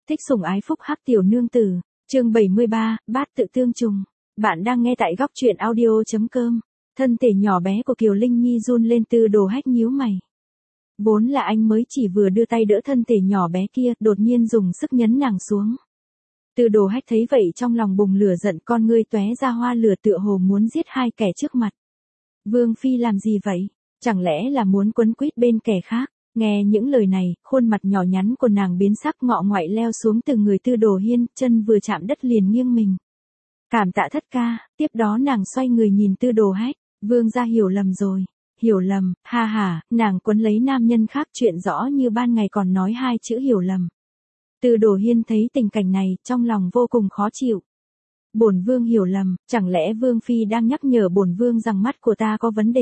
Thích sủng ái phúc hắc tiểu nương tử, chương 73, bát tự tương trùng. Bạn đang nghe tại góc truyện audio.com. Thân thể nhỏ bé của Kiều Linh Nhi run lên, Tư Đồ Hách nhíu mày. Vốn là anh mới chỉ vừa đưa tay đỡ thân thể nhỏ bé kia, đột nhiên dùng sức nhấn nàng xuống. Tư Đồ Hách thấy vậy trong lòng bùng lửa giận, con ngươi tóe ra hoa lửa tựa hồ muốn giết hai kẻ trước mặt. Vương phi làm gì vậy? Chẳng lẽ là muốn quấn quýt bên kẻ khác? Nghe những lời này, khuôn mặt nhỏ nhắn của nàng biến sắc, ngọ ngoại leo xuống từ người Tư Đồ Hiên, chân vừa chạm đất liền nghiêng mình. Cảm tạ thất ca. Tiếp đó nàng xoay người nhìn Tư Đồ Hách. Vương gia hiểu lầm rồi. Hiểu lầm? Ha ha, nàng quấn lấy nam nhân khác, chuyện rõ như ban ngày còn nói hai chữ hiểu lầm. Tư Đồ Hiên thấy tình cảnh này, trong lòng vô cùng khó chịu. Bổn vương hiểu lầm, chẳng lẽ vương phi đang nhắc nhở bổn vương rằng mắt của ta có vấn đề?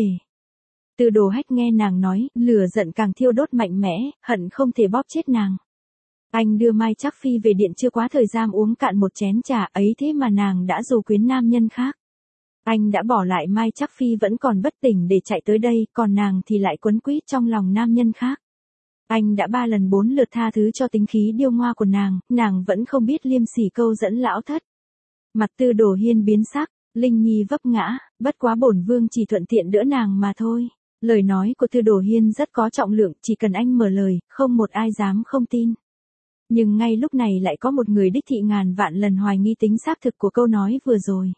Tư Đồ Hách nghe nàng nói, lửa giận càng thiêu đốt mạnh mẽ, hận không thể bóp chết nàng. Anh đưa Mai Trác Phi về điện chưa quá thời gian uống cạn một chén trà ấy, thế mà nàng đã dù quyến nam nhân khác. Anh đã bỏ lại Mai Trác Phi vẫn còn bất tỉnh để chạy tới đây, còn nàng thì lại quấn quýt trong lòng nam nhân khác. Anh đã 3 lần 4 lượt tha thứ cho tính khí điêu ngoa của nàng vẫn không biết liêm sỉ câu dẫn lão thất. Mặt Tư Đồ Hiên biến sắc, Linh Nhi vấp ngã, bất quá bổn vương chỉ thuận tiện đỡ nàng mà thôi. Lời nói của Tư Đồ Hiên rất có trọng lượng, chỉ cần anh mở lời, không một ai dám không tin. Nhưng ngay lúc này lại có một người đích thị ngàn vạn lần hoài nghi tính xác thực của câu nói vừa rồi.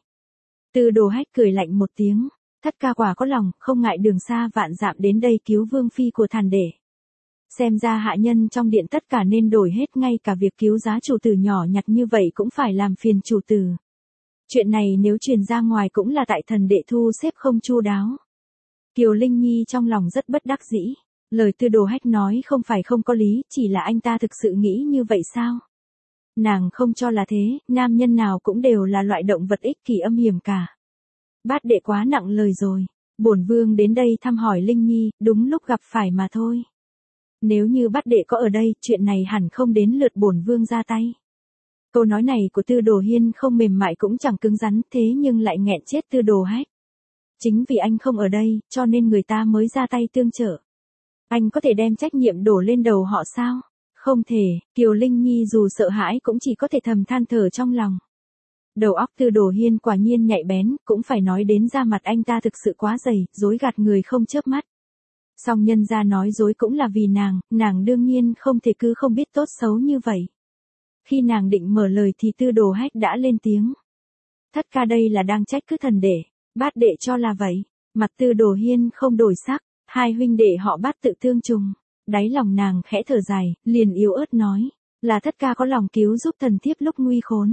Tư Đồ Hách cười lạnh một tiếng, thất ca quả có lòng, không ngại đường xa vạn dặm đến đây cứu vương phi của thàn đệ. Xem ra hạ nhân trong điện tất cả nên đổi hết, ngay cả việc cứu giá chủ tử nhỏ nhặt như vậy cũng phải làm phiền chủ tử. Chuyện này nếu truyền ra ngoài cũng là tại thần đệ thu xếp không chu đáo. Kiều Linh Nhi trong lòng rất bất đắc dĩ. Lời Tư Đồ Hách nói không phải không có lý, chỉ là anh ta thực sự nghĩ như vậy sao? Nàng không cho là thế, nam nhân nào cũng đều là loại động vật ích kỷ âm hiểm cả. Bát đệ quá nặng lời rồi. Bổn vương đến đây thăm hỏi Linh Nhi, đúng lúc gặp phải mà thôi. Nếu như bát đệ có ở đây, chuyện này hẳn không đến lượt bổn vương ra tay. Câu nói này của Tư Đồ Hiên không mềm mại cũng chẳng cứng rắn, thế nhưng lại nghẹn chết Tư Đồ Hách. Chính vì anh không ở đây, cho nên người ta mới ra tay tương trợ. Anh có thể đem trách nhiệm đổ lên đầu họ sao? Không thể. Kiều Linh Nhi dù sợ hãi cũng chỉ có thể thầm than thở trong lòng. Đầu óc Tư Đồ Hiên quả nhiên nhạy bén, cũng phải nói đến da mặt anh ta thực sự quá dày, dối gạt người không chớp mắt. Song nhân ra nói dối cũng là vì nàng đương nhiên không thể cứ không biết tốt xấu như vậy. Khi nàng định mở lời thì Tư Đồ Hách đã lên tiếng. Thất ca đây là đang trách cứ thần đệ, bát đệ cho là vậy. Mặt Tư Đồ Hiên không đổi sắc, hai huynh đệ họ bát tự tương trùng. Đáy lòng nàng khẽ thở dài, liền yếu ớt nói, là thất ca có lòng cứu giúp thần thiếp lúc nguy khốn.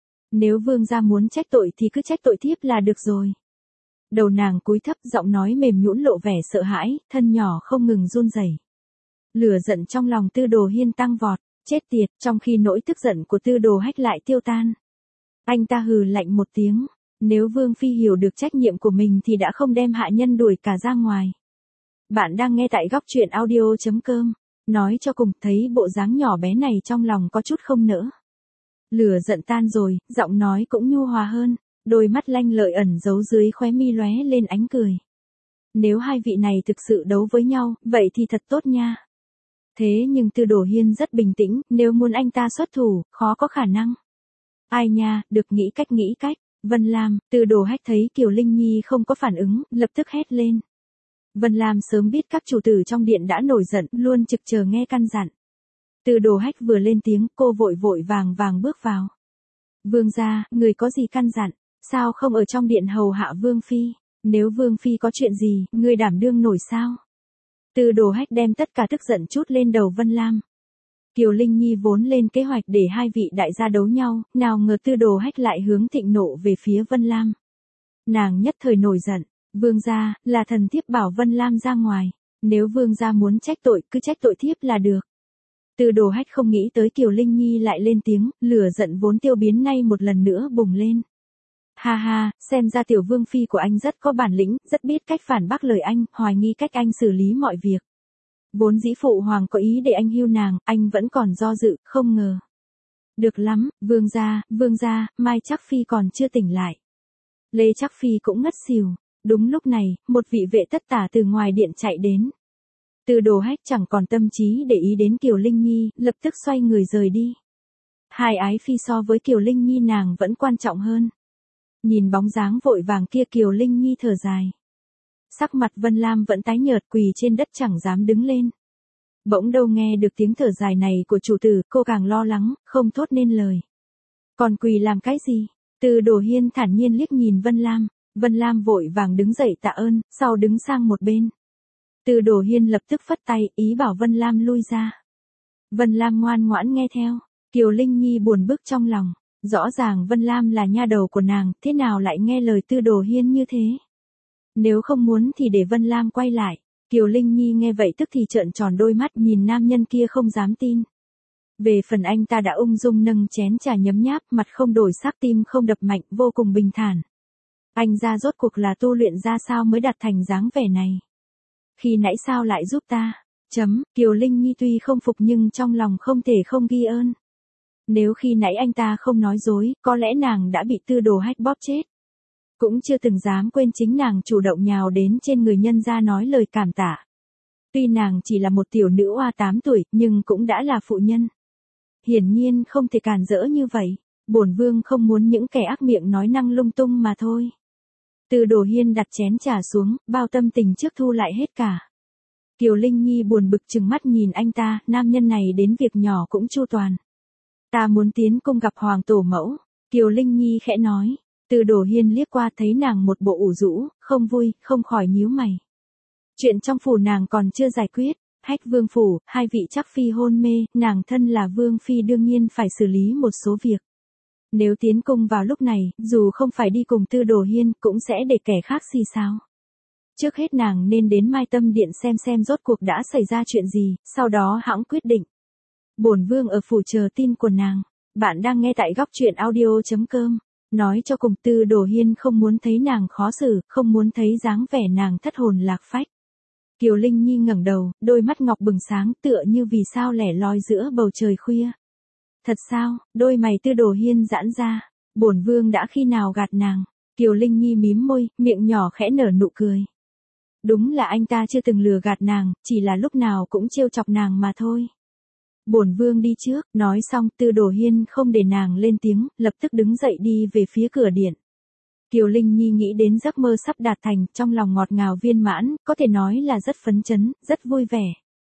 Nếu vương gia muốn trách tội thì cứ trách tội thiếp là được rồi. Đầu nàng cúi thấp, giọng nói mềm nhũn lộ vẻ sợ hãi, thân nhỏ không ngừng run rẩy. Lửa giận trong lòng Tư Đồ Hiên tăng vọt, chết tiệt, trong khi nỗi tức giận của Tư Đồ Hách lại tiêu tan. Anh ta hừ lạnh một tiếng, nếu vương phi hiểu được trách nhiệm của mình thì đã không đem hạ nhân đuổi cả ra ngoài. Bạn đang nghe tại góc truyện audio.com. Nói cho cùng, thấy bộ dáng nhỏ bé này trong lòng có chút không nỡ. Lửa giận tan rồi, giọng nói cũng nhu hòa hơn, đôi mắt lanh lợi ẩn giấu dưới khóe mi lóe lên ánh cười. Nếu hai vị này thực sự đấu với nhau, vậy thì thật tốt nha. Thế nhưng Tư Đồ Hiên rất bình tĩnh, nếu muốn anh ta xuất thủ, khó có khả năng. Ai nha, được nghĩ cách. Vân Lam. Tư Đồ Hách thấy Kiều Linh Nhi không có phản ứng, lập tức hét lên. Vân Lam sớm biết các chủ tử trong điện đã nổi giận, luôn trực chờ nghe căn dặn. Tư Đồ Hách vừa lên tiếng, cô vội vàng bước vào. Vương gia, người có gì căn dặn, sao không ở trong điện hầu hạ vương phi? Nếu vương phi có chuyện gì, người đảm đương nổi sao? Tư Đồ Hách đem tất cả tức giận trút lên đầu Vân Lam. Kiều Linh Nhi vốn lên kế hoạch để hai vị đại gia đấu nhau, nào ngờ Tư Đồ Hách lại hướng thịnh nộ về phía Vân Lam. Nàng nhất thời nổi giận, vương gia, là thần thiếp bảo Vân Lam ra ngoài, nếu vương gia muốn trách tội, cứ trách tội thiếp là được. Tư Đồ Hách không nghĩ tới Kiều Linh Nhi lại lên tiếng, lửa giận vốn tiêu biến nay một lần nữa bùng lên. Ha ha, xem ra tiểu vương phi của anh rất có bản lĩnh, rất biết cách phản bác lời anh, hoài nghi cách anh xử lý mọi việc. Vốn dĩ phụ hoàng có ý để anh hưu nàng, anh vẫn còn do dự, không ngờ. Được lắm, vương gia, Mai Trác Phi còn chưa tỉnh lại. Lê Trác Phi cũng ngất xỉu. Đúng lúc này, một vị vệ tất tả từ ngoài điện chạy đến. Tư Đồ Hách chẳng còn tâm trí để ý đến Kiều Linh Nhi, lập tức xoay người rời đi. Hai ái phi so với Kiều Linh Nhi nàng vẫn quan trọng hơn. Nhìn bóng dáng vội vàng kia Kiều Linh Nhi thở dài. Sắc mặt Vân Lam vẫn tái nhợt quỳ trên đất chẳng dám đứng lên. Bỗng đâu nghe được tiếng thở dài này của chủ tử, cô càng lo lắng, không thốt nên lời. Còn quỳ làm cái gì? Từ Đồ Hiên thản nhiên liếc nhìn Vân Lam. Vân Lam vội vàng đứng dậy tạ ơn, sau đứng sang một bên. Từ Đồ Hiên lập tức phất tay, ý bảo Vân Lam lui ra. Vân Lam ngoan ngoãn nghe theo. Kiều Linh Nhi buồn bực trong lòng. Rõ ràng Vân Lam là nha đầu của nàng, thế nào lại nghe lời Từ Đồ Hiên như thế? Nếu không muốn thì để Vân Lam quay lại. Kiều Linh Nhi nghe vậy tức thì trợn tròn đôi mắt nhìn nam nhân kia không dám tin. Về phần anh ta đã ung dung nâng chén trà nhấm nháp, mặt không đổi sắc, tim không đập mạnh, vô cùng bình thản. Anh ra rốt cuộc là tu luyện ra sao mới đạt thành dáng vẻ này? Khi nãy sao lại giúp ta? Kiều Linh Nhi tuy không phục nhưng trong lòng không thể không ghi ơn. Nếu khi nãy anh ta không nói dối, có lẽ nàng đã bị Tư Đồ Hách bóp chết. Cũng chưa từng dám quên chính nàng chủ động nhào đến trên người nhân gia nói lời cảm tạ. Tuy nàng chỉ là một tiểu nữ oa 8 tuổi, nhưng cũng đã là phụ nhân. Hiển nhiên không thể càn rỡ như vậy. Bổn vương không muốn những kẻ ác miệng nói năng lung tung mà thôi. Từ Đồ Hiên đặt chén trà xuống, bao tâm tình trước thu lại hết cả. Kiều Linh Nhi buồn bực trừng mắt nhìn anh ta, nam nhân này đến việc nhỏ cũng chu toàn. Ta muốn tiến cung gặp hoàng tổ mẫu. Kiều Linh Nhi khẽ nói. Từ Đồ Hiên liếc qua thấy nàng một bộ ủ rũ, không vui, không khỏi nhíu mày. Chuyện trong phủ nàng còn chưa giải quyết. Hách vương phủ, hai vị chắc phi hôn mê, nàng thân là vương phi đương nhiên phải xử lý một số việc. Nếu tiến cung vào lúc này, dù không phải đi cùng Tư Đồ Hiên, cũng sẽ để kẻ khác xì xào. Trước hết nàng nên đến Mai Tâm Điện xem rốt cuộc đã xảy ra chuyện gì, sau đó hãng quyết định. Bổn vương ở phủ chờ tin của nàng. Bạn đang nghe tại góc truyện audio.com. Nói cho cùng Tư Đồ Hiên không muốn thấy nàng khó xử, không muốn thấy dáng vẻ nàng thất hồn lạc phách. Kiều Linh Nhi ngẩng đầu, đôi mắt ngọc bừng sáng tựa như vì sao lẻ loi giữa bầu trời khuya. Thật sao? Đôi mày Tư Đồ Hiên giãn ra. Bổn vương đã khi nào gạt nàng? Kiều Linh Nhi mím môi, miệng nhỏ khẽ nở nụ cười. Đúng là anh ta chưa từng lừa gạt nàng, chỉ là lúc nào cũng trêu chọc nàng mà thôi. Bổn vương đi trước, nói xong Tư Đồ Hiên không để nàng lên tiếng, lập tức đứng dậy đi về phía cửa điện. Kiều Linh Nhi nghĩ đến giấc mơ sắp đạt thành, trong lòng ngọt ngào viên mãn, có thể nói là rất phấn chấn, rất vui vẻ.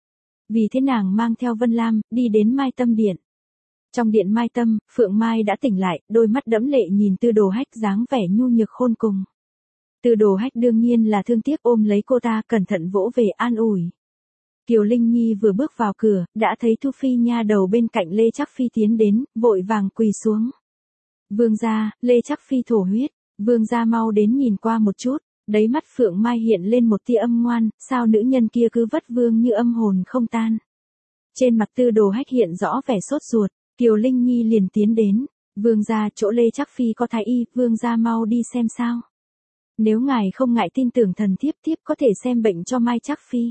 Vì thế nàng mang theo Vân Lam, đi đến Mai Tâm Điện. Trong điện Mai Tâm, Phượng Mai đã tỉnh lại, đôi mắt đẫm lệ nhìn Tư Đồ Hách dáng vẻ nhu nhược khôn cùng. Tư Đồ Hách đương nhiên là thương tiếc ôm lấy cô ta cẩn thận vỗ về an ủi. Kiều Linh Nhi vừa bước vào cửa, đã thấy Thu Phi nha đầu bên cạnh Lê Trắc Phi tiến đến, vội vàng quỳ xuống. Vương gia, Lê Trắc Phi thổ huyết, vương gia mau đến nhìn qua một chút. Đáy mắt Phượng Mai hiện lên một tia âm ngoan, sao nữ nhân kia cứ vất vương như âm hồn không tan. Trên mặt Tư Đồ Hách hiện rõ vẻ sốt ruột, Kiều Linh Nhi liền tiến đến. Vương gia, chỗ Lê Trắc Phi có thái y, vương gia mau đi xem sao. Nếu ngài không ngại tin tưởng thần thiếp có thể xem bệnh cho Mai Trắc Phi.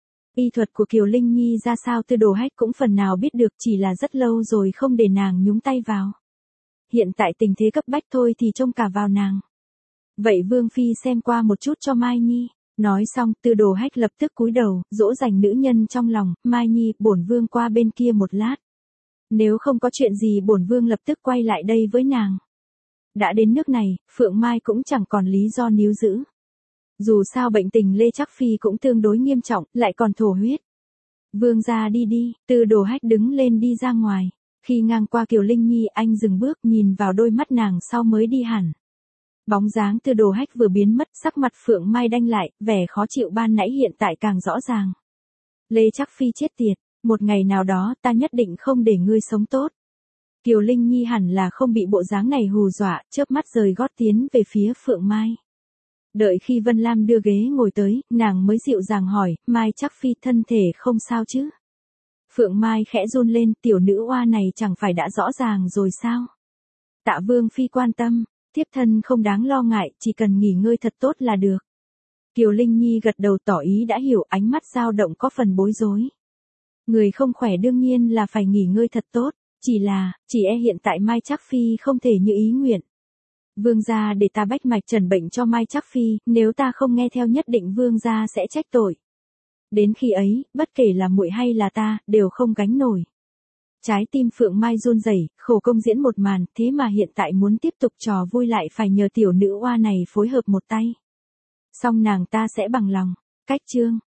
Y thuật của Kiều Linh Nhi ra sao Tư Đồ Hách cũng phần nào biết được, chỉ là rất lâu rồi không để nàng nhúng tay vào. Hiện tại tình thế cấp bách thôi thì trông cả vào nàng. Vậy Vương Phi xem qua một chút cho Mai Nhi. Nói xong Tư Đồ Hách lập tức cúi đầu, dỗ dành nữ nhân trong lòng. Mai Nhi, bổn vương qua bên kia một lát. Nếu không có chuyện gì bổn vương lập tức quay lại đây với nàng. Đã đến nước này, Phượng Mai cũng chẳng còn lý do níu giữ. Dù sao bệnh tình Lê Trắc Phi cũng tương đối nghiêm trọng, lại còn thổ huyết. Vương gia đi đi, Tư Đồ Hách đứng lên đi ra ngoài. Khi ngang qua Kiều Linh Nhi anh dừng bước nhìn vào đôi mắt nàng sau mới đi hẳn. Bóng dáng Tư Đồ Hách vừa biến mất, sắc mặt Phượng Mai đanh lại, vẻ khó chịu ban nãy hiện tại càng rõ ràng. Lê Trắc Phi chết tiệt, một ngày nào đó ta nhất định không để ngươi sống tốt. Kiều Linh Nhi hẳn là không bị bộ dáng này hù dọa, chớp mắt rời gót tiến về phía Phượng Mai. Đợi khi Vân Lam đưa ghế ngồi tới, nàng mới dịu dàng hỏi, Mai Trắc Phi thân thể không sao chứ? Phượng Mai khẽ run lên, tiểu nữ oa này chẳng phải đã rõ ràng rồi sao? Tạ Vương Phi quan tâm, thiếp thân không đáng lo ngại, chỉ cần nghỉ ngơi thật tốt là được. Kiều Linh Nhi gật đầu tỏ ý đã hiểu, ánh mắt dao động có phần bối rối. Người không khỏe đương nhiên là phải nghỉ ngơi thật tốt, chỉ hiện tại Mai Trắc Phi không thể như ý nguyện. Vương gia để ta bách mạch trần bệnh cho Mai Trắc Phi, nếu ta không nghe theo nhất định vương gia sẽ trách tội. Đến khi ấy, bất kể là muội hay là ta, đều không gánh nổi. Trái tim Phượng Mai run rẩy, khổ công diễn một màn, thế mà hiện tại muốn tiếp tục trò vui lại phải nhờ tiểu nữ oa này phối hợp một tay. Xong nàng ta sẽ bằng lòng. Cách chương.